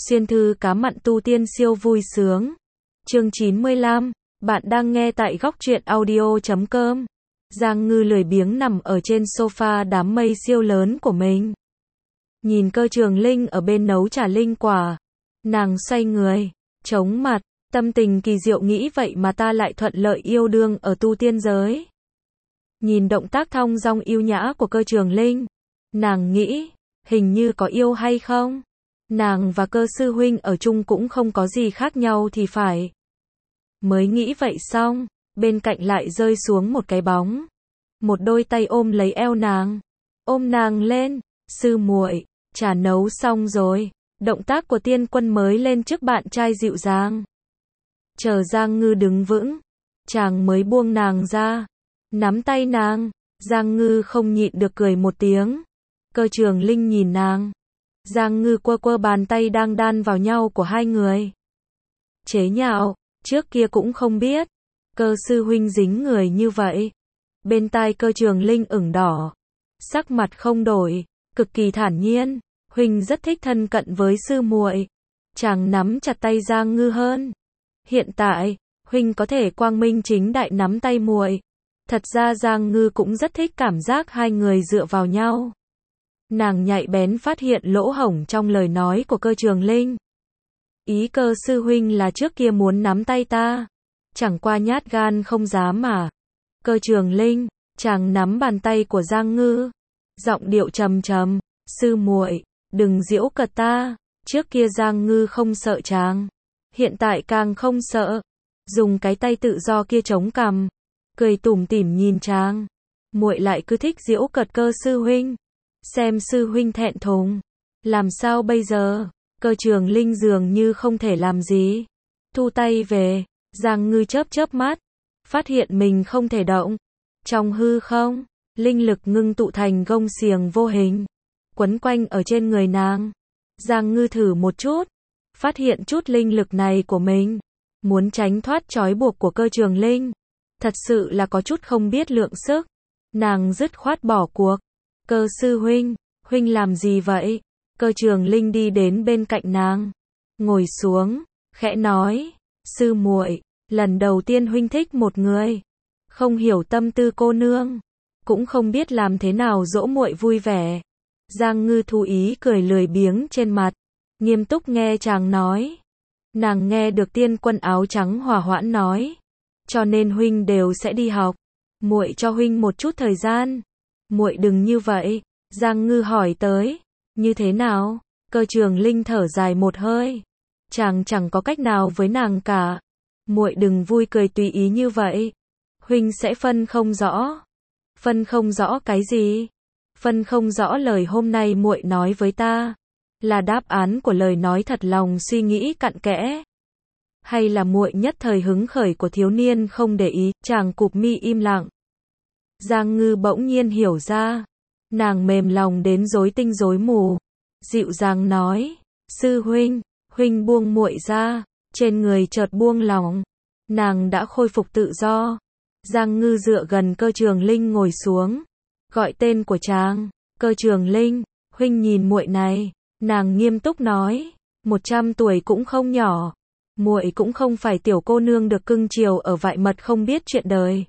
Xuyên thư cá mặn tu tiên siêu vui sướng. Chương 95, bạn đang nghe tại góc truyện audio.com. Giang Ngư lười biếng nằm ở trên sofa đám mây siêu lớn của mình. Nhìn Cơ Trường Linh ở bên nấu trà linh quả. Nàng xoay người, chống mặt, tâm tình kỳ diệu nghĩ vậy mà ta lại thuận lợi yêu đương ở tu tiên giới. Nhìn động tác thong dong yêu nhã của Cơ Trường Linh, nàng nghĩ, hình như có yêu hay không? Nàng và Cơ sư huynh ở chung cũng không có gì khác nhau thì phải. Mới nghĩ vậy xong, bên cạnh lại rơi xuống một cái bóng. Một đôi tay ôm lấy eo nàng, ôm nàng lên, sư muội, trà nấu xong rồi. Động tác của tiên quân mới lên trước bạn trai dịu dàng. Chờ Giang Ngư đứng vững, chàng mới buông nàng ra, nắm tay nàng. Giang Ngư không nhịn được cười một tiếng. Cơ Trường Linh nhìn nàng. Giang Ngư quơ quơ bàn tay đang đan vào nhau của hai người. Chế nhạo, trước kia cũng không biết. Cơ sư huynh dính người như vậy. Bên tai Cơ Trường Linh ửng đỏ. Sắc mặt không đổi, cực kỳ thản nhiên. Huynh rất thích thân cận với sư muội. Chàng nắm chặt tay Giang Ngư hơn. Hiện tại, huynh có thể quang minh chính đại nắm tay muội. Thật ra Giang Ngư cũng rất thích cảm giác hai người dựa vào nhau. Nàng nhạy bén phát hiện lỗ hổng trong lời nói của Cơ Trường Linh. Ý Cơ sư huynh là trước kia muốn nắm tay ta. Chẳng qua nhát gan không dám mà. Cơ Trường Linh, chàng nắm bàn tay của Giang Ngư. Giọng điệu trầm trầm, sư muội, đừng giễu cợt ta. Trước kia Giang Ngư không sợ chàng. Hiện tại càng không sợ. Dùng cái tay tự do kia chống cằm. Cười tủm tỉm nhìn chàng. Muội lại cứ thích giễu cợt Cơ sư huynh. Xem sư huynh thẹn thùng. Làm sao bây giờ? Cơ Trường Linh dường như không thể làm gì. Thu tay về. Giang Ngư chớp chớp mắt. Phát hiện mình không thể động. Trong hư không, linh lực ngưng tụ thành gông xiềng vô hình. Quấn quanh ở trên người nàng. Giang Ngư thử một chút. Phát hiện chút linh lực này của mình. Muốn tránh thoát trói buộc của Cơ Trường Linh. Thật sự là có chút không biết lượng sức. Nàng dứt khoát bỏ cuộc. Cơ sư huynh, huynh làm gì vậy? Cơ Trường Linh đi đến bên cạnh nàng, ngồi xuống, khẽ nói, sư muội, lần đầu tiên huynh thích một người, không hiểu tâm tư cô nương, cũng không biết làm thế nào dỗ muội vui vẻ. Giang Ngư thu ý cười lười biếng trên mặt, nghiêm túc nghe chàng nói. Nàng nghe được tiên quân áo trắng hòa hoãn nói, cho nên huynh đều sẽ đi học, muội cho huynh một chút thời gian. Muội đừng như vậy. Giang Ngư hỏi tới. Như thế nào? Cơ Trường Linh thở dài một hơi. Chàng chẳng có cách nào với nàng cả. Muội đừng vui cười tùy ý như vậy. Huynh sẽ phân không rõ. Phân không rõ cái gì? Phân không rõ lời hôm nay muội nói với ta. Là đáp án của lời nói thật lòng suy nghĩ cặn kẽ. Hay là muội nhất thời hứng khởi của thiếu niên không để ý? Chàng cụp mi im lặng. Giang Ngư bỗng nhiên hiểu ra. Nàng mềm lòng đến rối tinh rối mù. Dịu dàng nói. Sư huynh, huynh buông muội ra. Trên người chợt buông lòng. Nàng đã khôi phục tự do. Giang Ngư dựa gần Cơ Trường Linh ngồi xuống. Gọi tên của chàng. Cơ Trường Linh, huynh nhìn muội này. Nàng nghiêm túc nói. 100 tuổi cũng không nhỏ. Muội cũng không phải tiểu cô nương được cưng chiều ở vại mật không biết chuyện đời.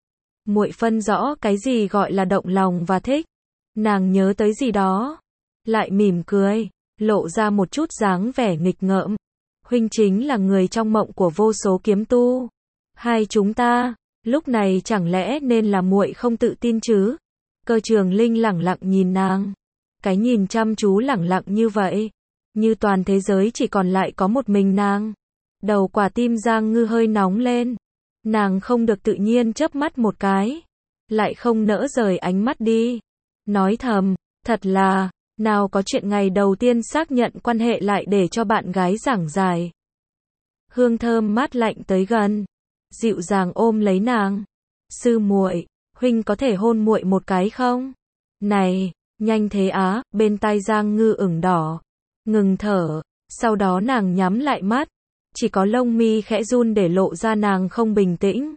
Muội phân rõ cái gì gọi là động lòng và thích. Nàng nhớ tới gì đó, lại mỉm cười, lộ ra một chút dáng vẻ nghịch ngợm. Huynh chính là người trong mộng của vô số kiếm tu. Hai chúng ta, lúc này chẳng lẽ nên là muội không tự tin chứ? Cơ Trường Linh lẳng lặng nhìn nàng. Cái nhìn chăm chú lẳng lặng như vậy, như toàn thế giới chỉ còn lại có một mình nàng. Đầu quả tim Giang Ngư hơi nóng lên. Nàng không được tự nhiên chớp mắt một cái, lại không nỡ rời ánh mắt đi. Nói thầm, thật là, nào có chuyện ngày đầu tiên xác nhận quan hệ lại để cho bạn gái giảng giải. Hương thơm mát lạnh tới gần, dịu dàng ôm lấy nàng. Sư muội, huynh có thể hôn muội một cái không? Này, nhanh thế á? Bên tai Giang Ngư ửng đỏ, ngừng thở, sau đó nàng nhắm lại mắt. Chỉ có lông mi khẽ run để lộ ra nàng không bình tĩnh.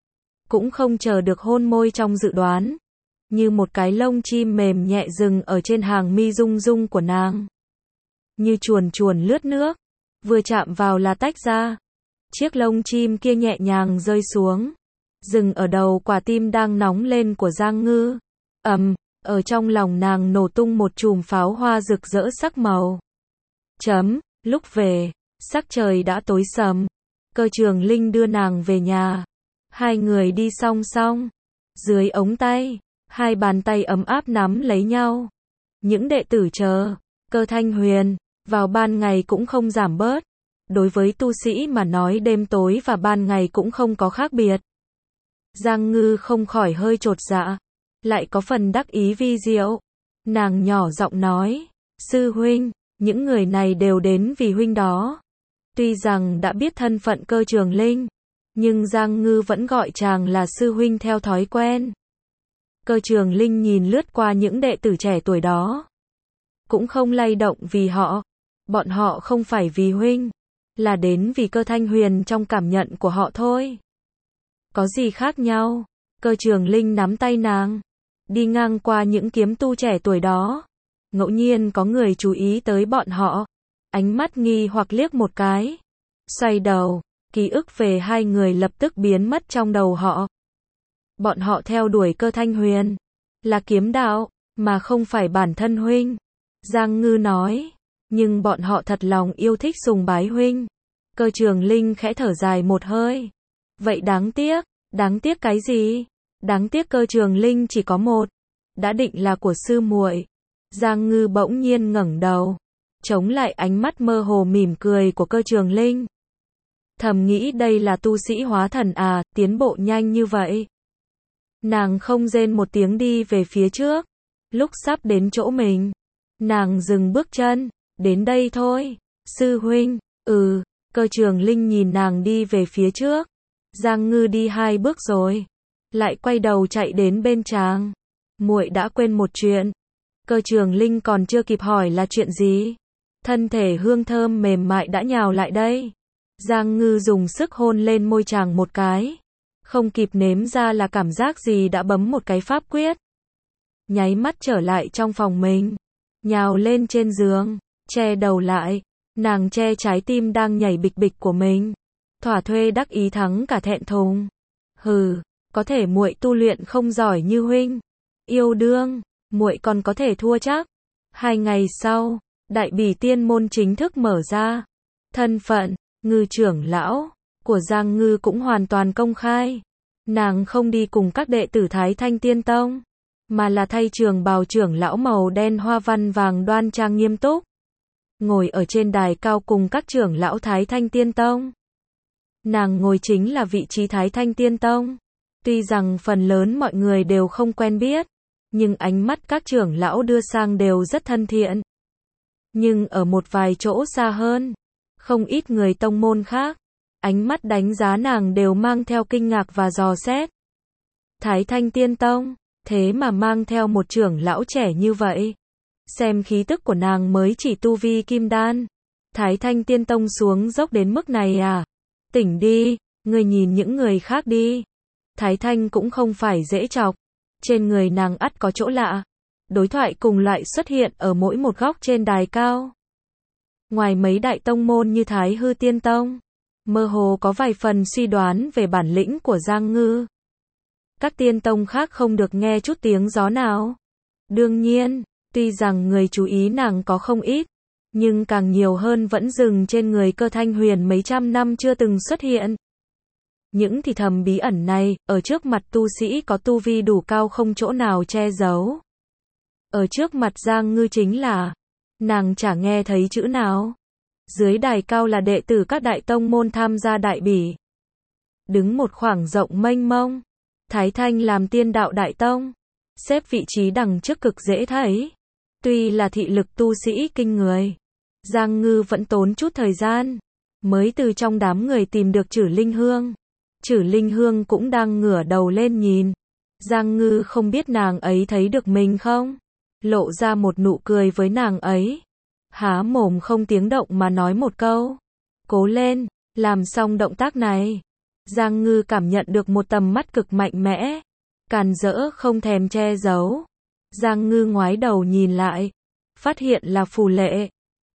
Cũng không chờ được hôn môi trong dự đoán. Như một cái lông chim mềm nhẹ dừng ở trên hàng mi rung rung của nàng. như chuồn chuồn lướt nước, vừa chạm vào là tách ra. Chiếc lông chim kia nhẹ nhàng rơi xuống, dừng ở đầu quả tim đang nóng lên của Giang Ngư. Ở trong lòng nàng nổ tung một chùm pháo hoa rực rỡ sắc màu. Lúc về, sắc trời đã tối sầm. Cơ Trường Linh đưa nàng về nhà. Hai người đi song song. Dưới ống tay, hai bàn tay ấm áp nắm lấy nhau. Những đệ tử chờ, Cơ Thanh Huyền, vào ban ngày cũng không giảm bớt. Đối với tu sĩ mà nói đêm tối và ban ngày cũng không có khác biệt. Giang Ngư không khỏi hơi chột dạ, lại có phần đắc ý vi diệu. Nàng nhỏ giọng nói, sư huynh, những người này đều đến vì huynh đó. Tuy rằng đã biết thân phận Cơ Trường Linh, nhưng Giang Ngư vẫn gọi chàng là sư huynh theo thói quen. Cơ Trường Linh nhìn lướt qua những đệ tử trẻ tuổi đó, cũng không lay động vì họ. Bọn họ không phải vì huynh, là đến vì Cơ Thanh Huyền trong cảm nhận của họ thôi. Có gì khác nhau? Cơ Trường Linh nắm tay nàng, đi ngang qua những kiếm tu trẻ tuổi đó. Ngẫu nhiên có người chú ý tới bọn họ, ánh mắt nghi hoặc liếc một cái. Xoay đầu, ký ức về hai người lập tức biến mất trong đầu họ. Bọn họ theo đuổi Cơ Thanh Huyền, là kiếm đạo, mà không phải bản thân huynh. Giang Ngư nói, nhưng bọn họ thật lòng yêu thích sùng bái huynh. Cơ Trường Linh khẽ thở dài một hơi. Vậy đáng tiếc cái gì? Đáng tiếc Cơ Trường Linh chỉ có một, đã định là của sư muội. Giang Ngư bỗng nhiên ngẩng đầu, chống lại ánh mắt mơ hồ mỉm cười của Cơ Trường Linh. Thầm nghĩ đây là tu sĩ hóa thần à, tiến bộ nhanh như vậy. Nàng không rên một tiếng đi về phía trước. Lúc sắp đến chỗ mình, nàng dừng bước chân, đến đây thôi, sư huynh. Cơ Trường Linh nhìn nàng đi về phía trước. Giang Ngư đi 2 bước rồi, lại quay đầu chạy đến bên chàng. Muội đã quên một chuyện. Cơ Trường Linh còn chưa kịp hỏi là chuyện gì, thân thể hương thơm mềm mại đã nhào lại đây. Giang Ngư dùng sức hôn lên môi chàng một cái, không kịp nếm ra là cảm giác gì đã bấm một cái pháp quyết. Nháy mắt trở lại trong phòng mình, nhào lên trên giường, che đầu lại, nàng che trái tim đang nhảy bịch bịch của mình. Thỏa thuê đắc ý thắng cả thẹn thùng. Có thể muội tu luyện không giỏi như huynh. Yêu đương, muội còn có thể thua chắc. 2 ngày sau, Đại Bỉ Tiên môn chính thức mở ra. Thân phận Ngư trưởng lão của Giang Ngư cũng hoàn toàn công khai. Nàng không đi cùng các đệ tử Thái Thanh Tiên Tông, mà là thay trường bào trưởng lão màu đen hoa văn vàng đoan trang nghiêm túc, ngồi ở trên đài cao cùng các trưởng lão Thái Thanh Tiên Tông. Nàng ngồi chính là vị trí Thái Thanh Tiên Tông. Tuy rằng phần lớn mọi người đều không quen biết, nhưng ánh mắt các trưởng lão đưa sang đều rất thân thiện. Nhưng ở một vài chỗ xa hơn, không ít người tông môn khác, ánh mắt đánh giá nàng đều mang theo kinh ngạc và dò xét. Thái Thanh Tiên Tông, thế mà mang theo một trưởng lão trẻ như vậy. Xem khí tức của nàng mới chỉ tu vi kim đan. Thái Thanh Tiên Tông xuống dốc đến mức này à? Tỉnh đi, người nhìn những người khác đi. Thái Thanh cũng không phải dễ chọc. Trên người nàng ắt có chỗ lạ. Đối thoại cùng loại xuất hiện ở mỗi một góc trên đài cao. Ngoài mấy đại tông môn như Thái Hư Tiên Tông, mơ hồ có vài phần suy đoán về bản lĩnh của Giang Ngư. Các tiên tông khác không được nghe chút tiếng gió nào. Đương nhiên, tuy rằng người chú ý nàng có không ít, nhưng càng nhiều hơn vẫn dừng trên người Cơ Thanh Huyền mấy trăm năm chưa từng xuất hiện. Những thì thầm bí ẩn này, ở trước mặt tu sĩ có tu vi đủ cao không chỗ nào che giấu. Ở trước mặt Giang Ngư chính là, nàng chả nghe thấy chữ nào. Dưới đài cao là đệ tử các đại tông môn tham gia đại bỉ. Đứng một khoảng rộng mênh mông. Thái Thanh làm tiên đạo đại tông, xếp vị trí đằng trước cực dễ thấy. Tuy là thị lực tu sĩ kinh người, Giang Ngư vẫn tốn chút thời gian, mới từ trong đám người tìm được Trử Linh Hương. Trử Linh Hương cũng đang ngửa đầu lên nhìn. Giang Ngư không biết nàng ấy thấy được mình không? Lộ ra một nụ cười với nàng ấy. Há mồm không tiếng động mà nói một câu. Cố lên, làm xong động tác này. Giang Ngư cảm nhận được một tầm mắt cực mạnh mẽ, càn rỡ không thèm che giấu. Giang Ngư ngoái đầu nhìn lại, phát hiện là Phù Lệ.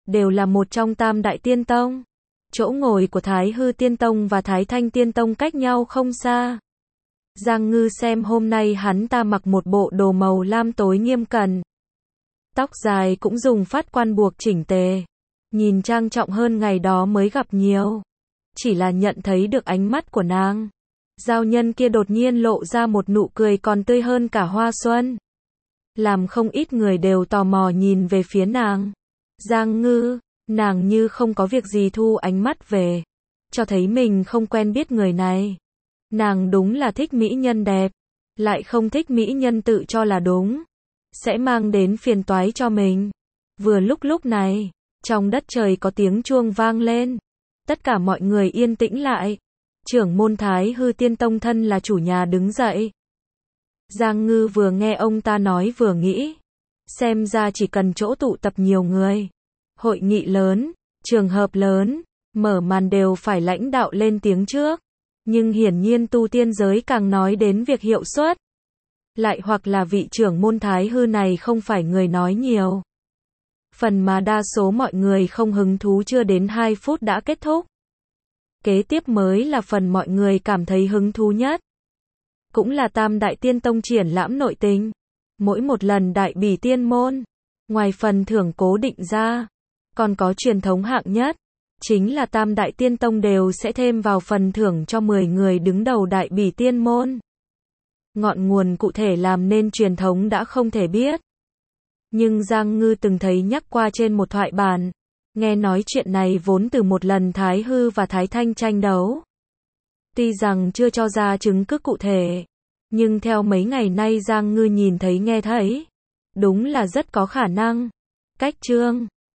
đều là một trong tam đại tiên tông. Chỗ ngồi của Thái Hư Tiên Tông và Thái Thanh Tiên Tông cách nhau không xa. Giang Ngư xem hôm nay hắn ta mặc một bộ đồ màu lam tối nghiêm cẩn. Tóc dài cũng dùng phát quan buộc chỉnh tề. Nhìn trang trọng hơn ngày đó mới gặp nhiều. Chỉ là nhận thấy được ánh mắt của nàng. Giao nhân kia đột nhiên lộ ra một nụ cười còn tươi hơn cả hoa xuân. Làm không ít người đều tò mò nhìn về phía nàng. Giang Ngư, nàng như không có việc gì thu ánh mắt về. Cho thấy mình không quen biết người này. Nàng đúng là thích mỹ nhân đẹp. Lại không thích mỹ nhân tự cho là đúng. Sẽ mang đến phiền toái cho mình. Vừa lúc này, trong đất trời có tiếng chuông vang lên. Tất cả mọi người yên tĩnh lại. Trưởng môn Thái Hư Tiên Tông thân là chủ nhà đứng dậy. Giang Ngư vừa nghe ông ta nói vừa nghĩ. Xem ra chỉ cần chỗ tụ tập nhiều người. Hội nghị lớn, trường hợp lớn, mở màn đều phải lãnh đạo lên tiếng trước. Nhưng hiển nhiên tu tiên giới càng nói đến việc hiệu suất. Lại hoặc là vị trưởng môn Thái Hư này không phải người nói nhiều. Phần mà đa số mọi người không hứng thú chưa đến 2 phút đã kết thúc. Kế tiếp mới là phần mọi người cảm thấy hứng thú nhất. Cũng là Tam Đại Tiên Tông triển lãm nội tình. Mỗi một lần đại bỉ tiên môn, ngoài phần thưởng cố định ra, còn có truyền thống hạng nhất. Chính là Tam Đại Tiên Tông đều sẽ thêm vào phần thưởng cho 10 người đứng đầu đại bỉ tiên môn. Ngọn nguồn cụ thể làm nên truyền thống đã không thể biết. Nhưng Giang Ngư từng thấy nhắc qua trên một thoại bản. Nghe nói chuyện này vốn từ một lần Thái Hư và Thái Thanh tranh đấu. Tuy rằng chưa cho ra chứng cứ cụ thể. Nhưng theo mấy ngày nay Giang Ngư nhìn thấy nghe thấy. Đúng là rất có khả năng. Cách chương